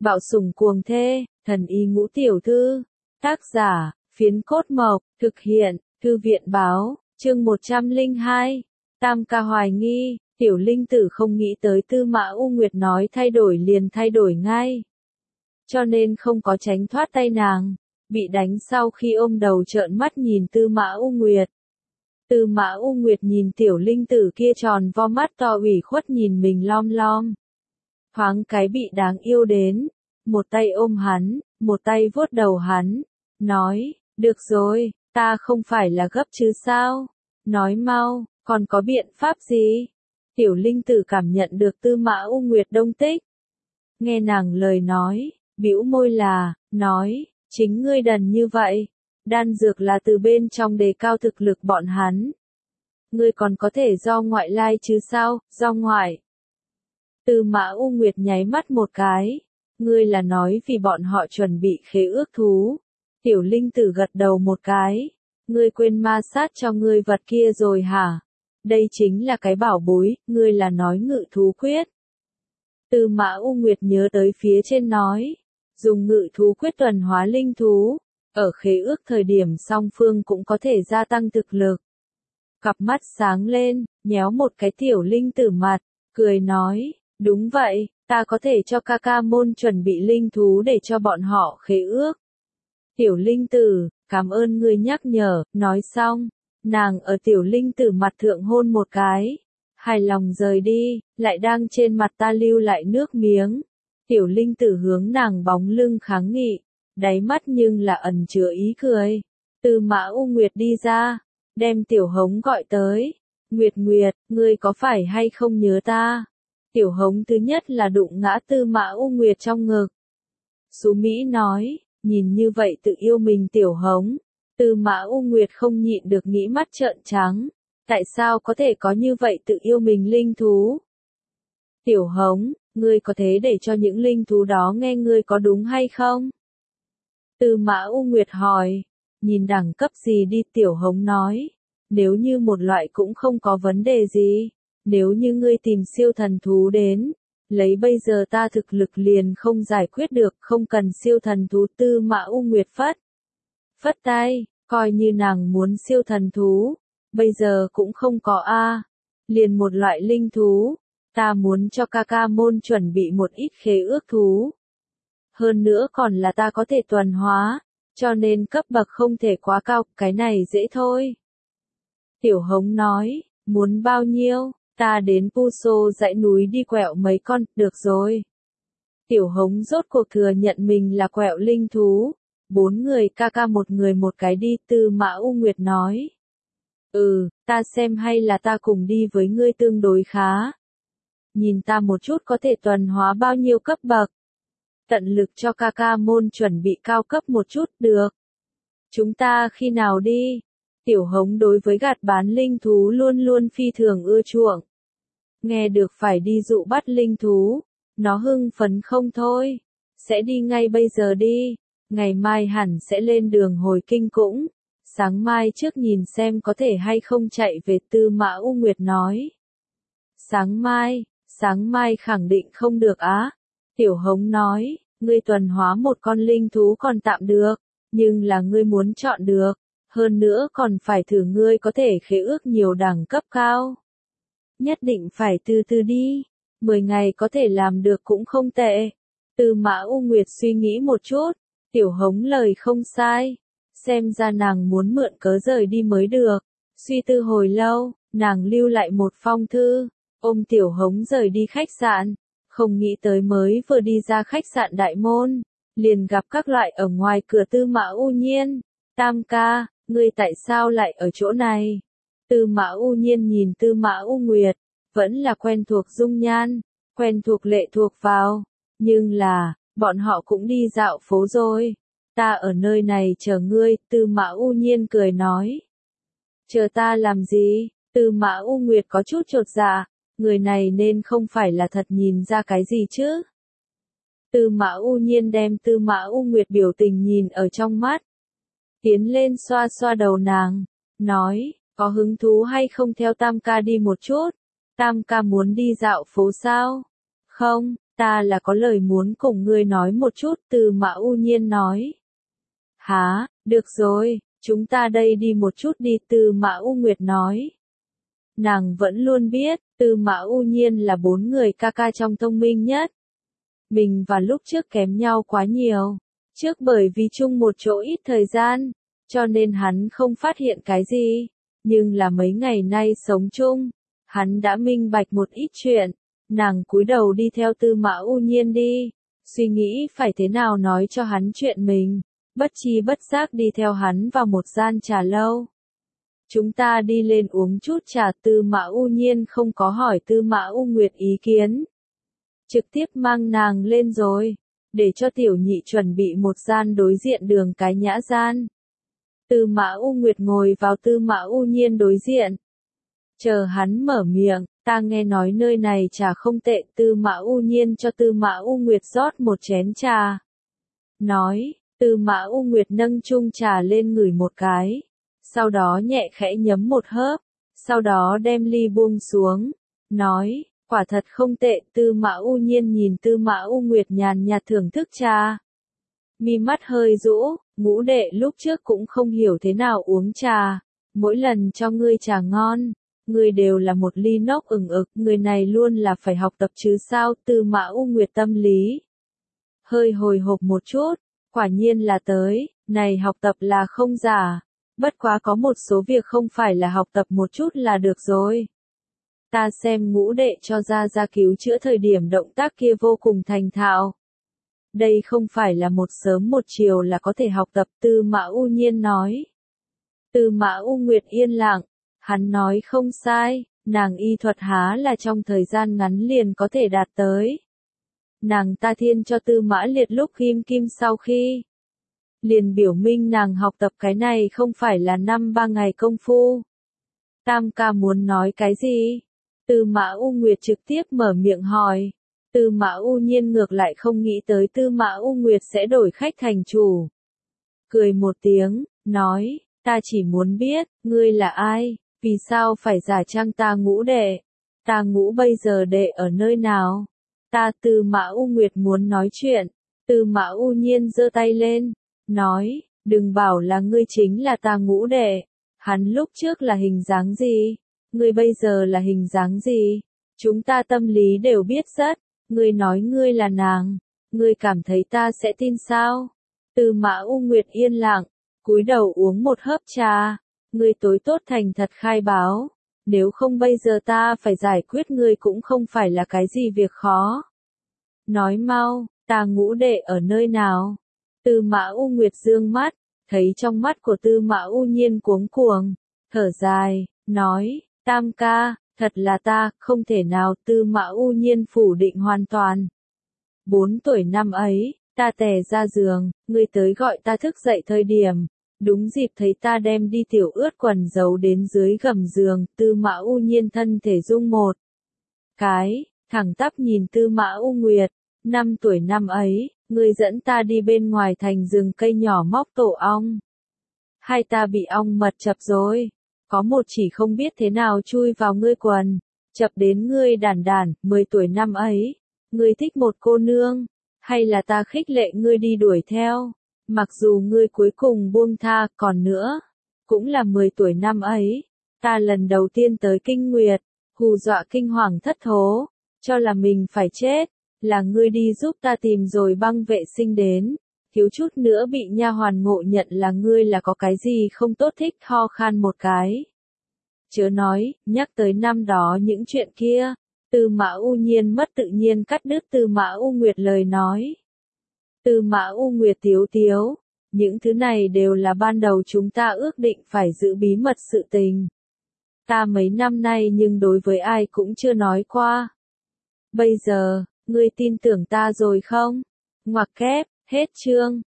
Bạo sủng cuồng thê, thần y ngũ tiểu thư. Tác giả, Phiến Cốt Mộc, thực hiện, Thư viện báo, chương 102. Tam ca hoài nghi, tiểu linh tử không nghĩ tới Tư Mã U Nguyệt nói thay đổi liền thay đổi ngay. Cho nên không có tránh thoát tay nàng, bị đánh sau khi ôm đầu trợn mắt nhìn Tư Mã U Nguyệt. Tư Mã U Nguyệt nhìn tiểu linh tử kia tròn vo mắt to ủy khuất nhìn mình lom lom. Thoáng cái bị đáng yêu đến, một tay ôm hắn, một tay vuốt đầu hắn, nói, được rồi, ta không phải là gấp chứ sao, nói mau, còn có biện pháp gì? Tiểu linh tử cảm nhận được Tư Mã U Nguyệt đông tích. Nghe nàng lời nói, bĩu môi nói, chính ngươi đần như vậy, đan dược là từ bên trong đề cao thực lực bọn hắn. Ngươi còn có thể do ngoại lai chứ sao, do ngoại. Tư Mã U Nguyệt nháy mắt một cái, ngươi là nói vì bọn họ chuẩn bị khế ước thú. Tiểu linh tử gật đầu một cái, ngươi quên ma sát cho ngươi vật kia rồi hả? Đây chính là cái bảo bối, ngươi là nói ngự thú quyết. Tư Mã U Nguyệt nhớ tới phía trên nói, dùng ngự thú quyết tuần hóa linh thú, ở khế ước thời điểm song phương cũng có thể gia tăng thực lực. Cặp mắt sáng lên, nhéo một cái tiểu linh tử mặt, cười nói, đúng vậy, ta có thể cho ca ca môn chuẩn bị linh thú để cho bọn họ khế ước. Tiểu linh tử, cảm ơn ngươi nhắc nhở, nói xong, nàng ở tiểu linh tử mặt thượng hôn một cái, hài lòng rời đi, lại đang trên mặt ta lưu lại nước miếng. Tiểu linh tử hướng nàng bóng lưng kháng nghị, đáy mắt nhưng là ẩn chứa ý cười. Tư Mã U Nguyệt đi ra, đem tiểu hống gọi tới. Nguyệt Nguyệt, ngươi có phải hay không nhớ ta? Tiểu hống thứ nhất là đụng ngã Tư Mã U Nguyệt trong ngực. Sú Mỹ nói, nhìn như vậy tự yêu mình tiểu hống. Tư Mã U Nguyệt không nhịn được nghĩ mắt trợn trắng. Tại sao có thể có như vậy tự yêu mình linh thú? Tiểu hống, ngươi có thế để cho những linh thú đó nghe ngươi có đúng hay không? Tư Mã U Nguyệt hỏi, nhìn đẳng cấp gì đi tiểu hống nói, nếu như một loại cũng không có vấn đề gì, nếu như ngươi tìm siêu thần thú đến, lấy bây giờ ta thực lực liền không giải quyết được, không cần siêu thần thú. Tư Mã U Nguyệt phất tay, coi như nàng muốn siêu thần thú, bây giờ cũng không có a, liền một loại linh thú, ta muốn cho ca ca môn chuẩn bị một ít khế ước thú. Hơn nữa còn là ta có thể tuần hóa, cho nên cấp bậc không thể quá cao, cái này dễ thôi. Tiểu hống nói, muốn bao nhiêu, ta đến Puso dãy núi đi quẹo mấy con, được rồi. Tiểu hống rốt cuộc thừa nhận mình là quẹo linh thú, 4 người ca ca một người một cái đi. Tư Mã U Nguyệt nói. Ta xem hay là ta cùng đi với ngươi tương đối khá. Nhìn ta một chút có thể tuần hóa bao nhiêu cấp bậc. Tận lực cho ca ca môn chuẩn bị cao cấp một chút, được. Chúng ta khi nào đi? Tiểu hống đối với gạt bán linh thú luôn luôn phi thường ưa chuộng. Nghe được phải đi dụ bắt linh thú, nó hưng phấn không thôi. Sẽ đi ngay bây giờ đi, ngày mai hẳn sẽ lên đường hồi kinh cũng. Sáng mai trước nhìn xem có thể hay không chạy về. Tư Mã U Nguyệt nói. Sáng mai khẳng định không được á. Tiểu hống nói, ngươi tuần hóa một con linh thú còn tạm được, nhưng là ngươi muốn chọn được, hơn nữa còn phải thử ngươi có thể khế ước nhiều đẳng cấp cao. Nhất định phải từ từ đi, 10 ngày có thể làm được cũng không tệ. Tư Mã U Nguyệt suy nghĩ một chút, tiểu hống lời không sai, xem ra nàng muốn mượn cớ rời đi mới được. Suy tư hồi lâu, nàng lưu lại một phong thư, ôm tiểu hống rời đi khách sạn. Không nghĩ tới mới vừa đi ra khách sạn đại môn, liền gặp các loại ở ngoài cửa. Tư Mã U Nhiên, Tam ca, ngươi tại sao lại ở chỗ này? Tư Mã U Nhiên nhìn Tư Mã U Nguyệt, vẫn là quen thuộc dung nhan, quen thuộc lệ thuộc vào, nhưng là, bọn họ cũng đi dạo phố rồi. Ta ở nơi này chờ ngươi. Tư Mã U Nhiên cười nói. Chờ ta làm gì? Tư Mã U Nguyệt có chút chột dạ. Người này nên không phải là thật nhìn ra cái gì chứ? Tư Mã U Nhiên đem Tư Mã U Nguyệt biểu tình nhìn ở trong mắt. Tiến lên xoa xoa đầu nàng, nói, có hứng thú hay không theo Tam ca đi một chút? Tam ca muốn đi dạo phố sao? Không, Ta là có lời muốn cùng ngươi nói một chút, Tư Mã U Nhiên nói. Hả, được rồi, chúng ta đây đi một chút đi, Tư Mã U Nguyệt nói. Nàng vẫn luôn biết, Tư Mã U Nhiên là 4 người ca ca trong thông minh nhất. Mình và lúc trước kém nhau quá nhiều. Trước bởi vì chung một chỗ ít thời gian, cho nên hắn không phát hiện cái gì. Nhưng là mấy ngày nay sống chung, hắn đã minh bạch một ít chuyện. Nàng cúi đầu đi theo Tư Mã U Nhiên đi, suy nghĩ phải thế nào nói cho hắn chuyện mình, bất chi bất giác đi theo hắn vào một gian trà lâu. Chúng ta đi lên uống chút trà, Tư Mã U Nhiên không có hỏi Tư Mã U Nguyệt ý kiến. Trực tiếp mang nàng lên rồi, để cho tiểu nhị chuẩn bị một gian đối diện đường cái nhã gian. Tư Mã U Nguyệt ngồi vào Tư Mã U Nhiên đối diện. Chờ hắn mở miệng, ta nghe nói nơi này trà không tệ, Tư Mã U Nhiên cho Tư Mã U Nguyệt rót một chén trà. Nói, Tư Mã U Nguyệt nâng chung trà lên ngửi một cái, sau đó nhẹ khẽ nhấm một hớp, sau đó đem ly buông xuống, nói, quả thật không tệ, Tư Mã U Nhiên nhìn Tư Mã U Nguyệt nhàn nhạt thưởng thức trà. Mi mắt hơi rũ, ngũ đệ lúc trước cũng không hiểu thế nào uống trà, mỗi lần cho ngươi trà ngon. Ngươi đều là một ly nốc ửng ực, người này luôn là phải học tập chứ sao, Tư Mã U Nguyệt tâm lý. Hơi hồi hộp một chút, quả nhiên là tới, này học tập là không giả, bất quá có một số việc không phải là học tập một chút là được rồi. Ta xem ngũ đệ cho ra cứu chữa thời điểm động tác kia vô cùng thành thạo. Đây không phải là một sớm một chiều là có thể học tập, Tư Mã U Nhiên nói. Tư Mã U Nguyệt yên lặng. Hắn nói không sai, nàng y thuật há là trong thời gian ngắn liền có thể đạt tới. Nàng ta thiên cho Tư Mã Liệt lúc kim sau khi. Liền biểu minh nàng học tập cái này không phải là 5-3 ngày công phu. Tam ca muốn nói cái gì? Tư Mã U Nguyệt trực tiếp mở miệng hỏi. Tư Mã U Nhiên ngược lại không nghĩ tới Tư Mã U Nguyệt sẽ đổi khách thành chủ. Cười một tiếng, nói, ta chỉ muốn biết, ngươi là ai? Vì sao phải giả trang ta ngũ đệ? Ta ngũ bây giờ đệ ở nơi nào? Ta Tư Mã U Nguyệt muốn nói chuyện. Tư Mã U Nhiên giơ tay lên, nói, đừng bảo là ngươi chính là ta ngũ đệ. Hắn lúc trước là hình dáng gì? Ngươi bây giờ là hình dáng gì? Chúng ta tâm lý đều biết rất. Ngươi nói ngươi là nàng. Ngươi cảm thấy ta sẽ tin sao? Tư Mã U Nguyệt yên lặng, cúi đầu uống một hớp trà. Ngươi tối tốt thành thật khai báo, nếu không bây giờ ta phải giải quyết ngươi cũng không phải là cái gì việc khó. Nói mau, ta ngũ đệ ở nơi nào? Tư Mã U Nguyệt dương mắt, thấy trong mắt của Tư Mã U Nhiên cuống cuồng, thở dài, nói, Tam ca, thật là ta, không thể nào, Tư Mã U Nhiên phủ định hoàn toàn. 4 tuổi năm ấy, ta tè ra giường, ngươi tới gọi ta thức dậy thời điểm. Đúng dịp thấy ta đem đi tiểu ướt quần giấu đến dưới gầm giường, Tư Mã U Nhiên thân thể rung một cái, thẳng tắp nhìn Tư Mã U Nguyệt, 5 tuổi năm ấy, ngươi dẫn ta đi bên ngoài thành rừng cây nhỏ móc tổ ong. Hai ta bị ong mật chập rồi, có một chỉ không biết thế nào chui vào ngươi quần, chập đến ngươi đản đản, 10 tuổi năm ấy, ngươi thích một cô nương, hay là ta khích lệ ngươi đi đuổi theo? Mặc dù ngươi cuối cùng buông tha, còn nữa, cũng là 10 tuổi năm ấy, ta lần đầu tiên tới Kinh Nguyệt, hù dọa kinh hoàng thất thố, cho là mình phải chết, là ngươi đi giúp ta tìm rồi băng vệ sinh đến, thiếu chút nữa bị nha hoàn ngộ nhận là ngươi là có cái gì không tốt, thích ho khan một cái. Chớ nói, nhắc tới năm đó những chuyện kia, Tư Mã U Nhiên mất tự nhiên cắt đứt Tư Mã U Nguyệt lời nói. Tư Mã U Nguyệt tiếu tiếu, những thứ này đều là ban đầu chúng ta ước định phải giữ bí mật sự tình. Ta mấy năm nay nhưng đối với ai cũng chưa nói qua. Bây giờ, ngươi tin tưởng ta rồi không? Ngoặc kép, hết chương.